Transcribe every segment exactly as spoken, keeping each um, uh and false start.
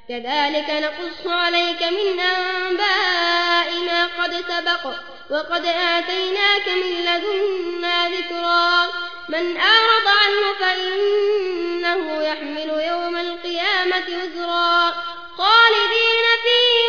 كذلك نقص عليك من أنباء ما قد سبق وقد آتيناك من لدنا ذكرا من أعرض عنه فإنه يحمل يوم القيامة وزرا خالدين فيه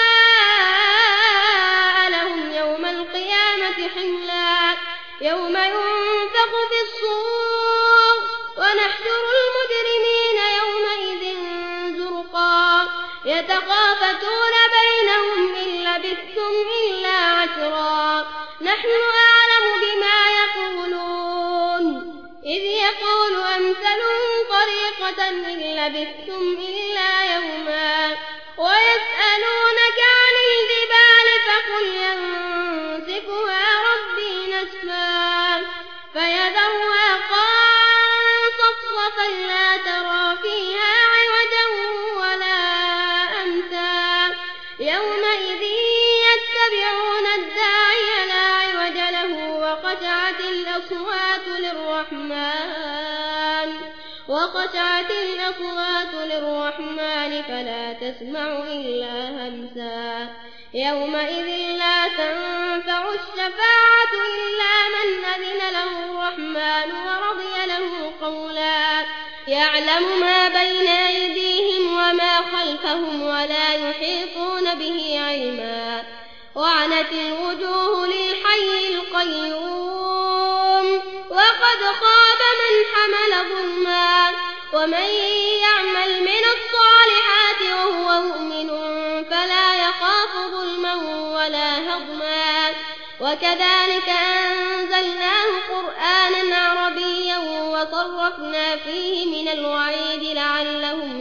وساء لهم يوم القيامة حملا يوم ينفخ في الصور ونحشر المجرمين يومئذ زرقا يتخافتون بينهم إن لبثتم إلا عشرا نحن أعلم بما يقولون إذ يقول أمثلهم طريقة إن لبثتم إلا يوما ويسألونك عن الجبال فقل ينسفها ربي نسفا فيذرها قاعا صفصفا لا ترى فيها عوجا ولا أمتا يومئذ يتبعون الداعي لا عوج له وخشعت الأصوات للرحمن وخشعت الأصوات للرحمن فلا تسمع إلا همسا يومئذ لا تنفع الشفاعة إلا من أذن له الرحمن ورضي له قولا يعلم ما بين أيديهم وما خلفهم ولا يحيطون به علما وعنت الوجوه للحي القيوم وقد خاب من حمل ظلما ومن يعمل من الصالحات وهو مؤمن فلا يخاف ظلما ولا هضما وكذلك أنزلناه قرآنا عربيا وصرفنا فيه من الوعيد لعلهم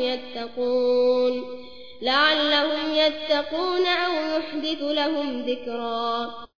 يتقون لعلهم يتقون أو يحدث لهم ذكرا.